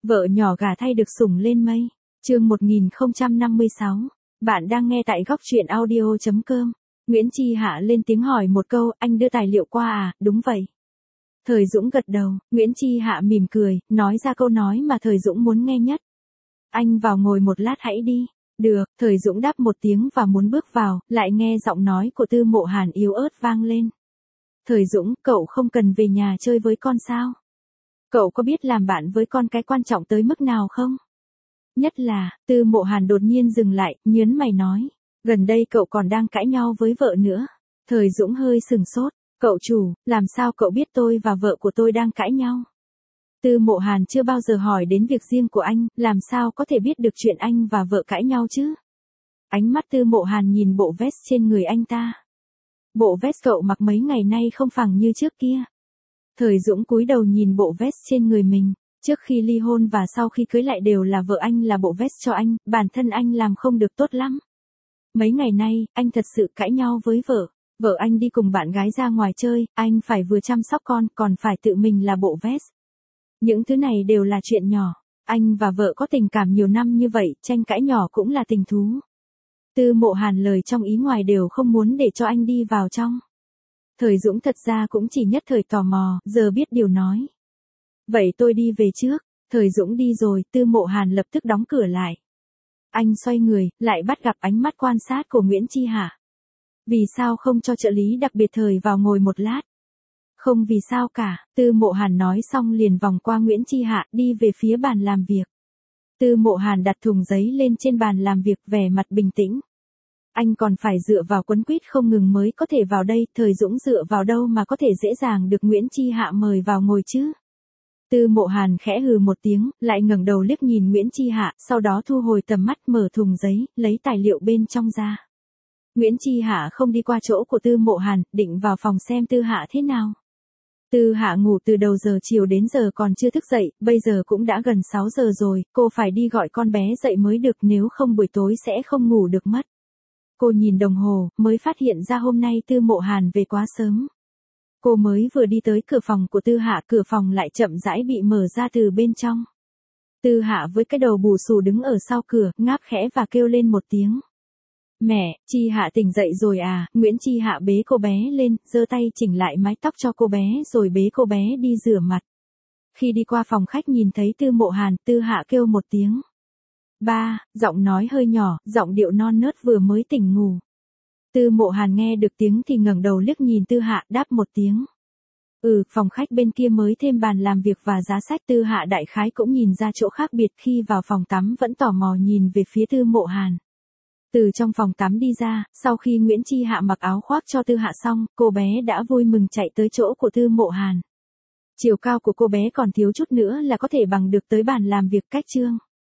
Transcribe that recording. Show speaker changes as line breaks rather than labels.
Vợ nhỏ gả thay được sủng lên mây. Chương 1056. Bạn đang nghe tại góc truyện audio.com. Nguyễn Chi Hạ lên tiếng hỏi một câu, anh đưa tài liệu qua à? Đúng vậy. Thời Dũng gật đầu, Nguyễn Chi Hạ mỉm cười, nói ra câu nói mà Thời Dũng muốn nghe nhất. Anh vào ngồi một lát hãy đi. Được, Thời Dũng đáp một tiếng và muốn bước vào, lại nghe giọng nói của Tư Mộ Hàn yếu ớt vang lên. Thời Dũng, cậu không cần về nhà chơi với con sao? Cậu có biết làm bạn với con cái quan trọng tới mức nào không? Nhất là, Tư Mộ Hàn đột nhiên dừng lại, nhớn mày nói. Gần đây cậu còn đang cãi nhau với vợ nữa. Thời Dũng hơi sừng sốt. Cậu chủ, làm sao cậu biết tôi và vợ của tôi đang cãi nhau? Tư Mộ Hàn chưa bao giờ hỏi đến việc riêng của anh, làm sao có thể biết được chuyện anh và vợ cãi nhau chứ? Ánh mắt Tư Mộ Hàn nhìn bộ vest trên người anh ta. Bộ vest cậu mặc mấy ngày nay không phẳng như trước kia. Thời Dũng cúi đầu nhìn bộ vest trên người mình. Trước khi ly hôn và sau khi cưới lại đều là vợ anh là bộ vest cho anh, bản thân anh làm không được tốt lắm. Mấy ngày nay, anh thật sự cãi nhau với vợ. Vợ anh đi cùng bạn gái ra ngoài chơi, anh phải vừa chăm sóc con, còn phải tự mình là bộ vest. Những thứ này đều là chuyện nhỏ. Anh và vợ có tình cảm nhiều năm như vậy, tranh cãi nhỏ cũng là tình thú. Tư Mộ Hàn lời trong ý ngoài đều không muốn để cho anh đi vào trong. Thời Dũng thật ra cũng chỉ nhất thời tò mò, giờ biết điều nói. Vậy tôi đi về trước. Thời Dũng đi rồi, Tư Mộ Hàn lập tức đóng cửa lại. Anh xoay người, lại bắt gặp ánh mắt quan sát của Nguyễn Chi Hạ. Vì sao không cho trợ lý đặc biệt Thời vào ngồi một lát? Không vì sao cả, Tư Mộ Hàn nói xong liền vòng qua Nguyễn Chi Hạ đi về phía bàn làm việc. Tư Mộ Hàn đặt thùng giấy lên trên bàn làm việc vẻ mặt bình tĩnh. Anh còn phải dựa vào quấn quýt không ngừng mới có thể vào đây, Thời Dũng dựa vào đâu mà có thể dễ dàng được Nguyễn Chi Hạ mời vào ngồi chứ? Tư Mộ Hàn khẽ hừ một tiếng, lại ngẩng đầu liếc nhìn Nguyễn Chi Hạ, sau đó thu hồi tầm mắt mở thùng giấy, lấy tài liệu bên trong ra. Nguyễn Chi Hạ không đi qua chỗ của Tư Mộ Hàn, định vào phòng xem Tư Hạ thế nào. Tư Hạ ngủ từ đầu giờ chiều đến giờ còn chưa thức dậy, bây giờ cũng đã gần 6 giờ rồi, cô phải đi gọi con bé dậy mới được, nếu không buổi tối sẽ không ngủ được mất. Cô nhìn đồng hồ, mới phát hiện ra hôm nay Tư Mộ Hàn về quá sớm. Cô mới vừa đi tới cửa phòng của Tư Hạ, cửa phòng lại chậm rãi bị mở ra từ bên trong. Tư Hạ với cái đầu bù xù đứng ở sau cửa, ngáp khẽ và kêu lên một tiếng. Mẹ, Chi Hạ tỉnh dậy rồi à? Nguyễn Chi Hạ bế cô bé lên, giơ tay chỉnh lại mái tóc cho cô bé rồi bế cô bé đi rửa mặt. Khi đi qua phòng khách nhìn thấy Tư Mộ Hàn, Tư Hạ kêu một tiếng. Ba, giọng nói hơi nhỏ, giọng điệu non nớt vừa mới tỉnh ngủ. Tư Mộ Hàn nghe được tiếng thì ngẩng đầu liếc nhìn Tư Hạ, đáp một tiếng. Phòng khách bên kia mới thêm bàn làm việc và giá sách. Tư Hạ đại khái cũng nhìn ra chỗ khác biệt, khi vào phòng tắm vẫn tò mò nhìn về phía Tư Mộ Hàn. Từ trong phòng tắm đi ra, sau khi Nguyễn Chi Hạ mặc áo khoác cho Tư Hạ xong, cô bé đã vui mừng chạy tới chỗ của Tư Mộ Hàn. Chiều cao của cô bé còn thiếu chút nữa là có thể bằng được tới bàn làm việc cách chương.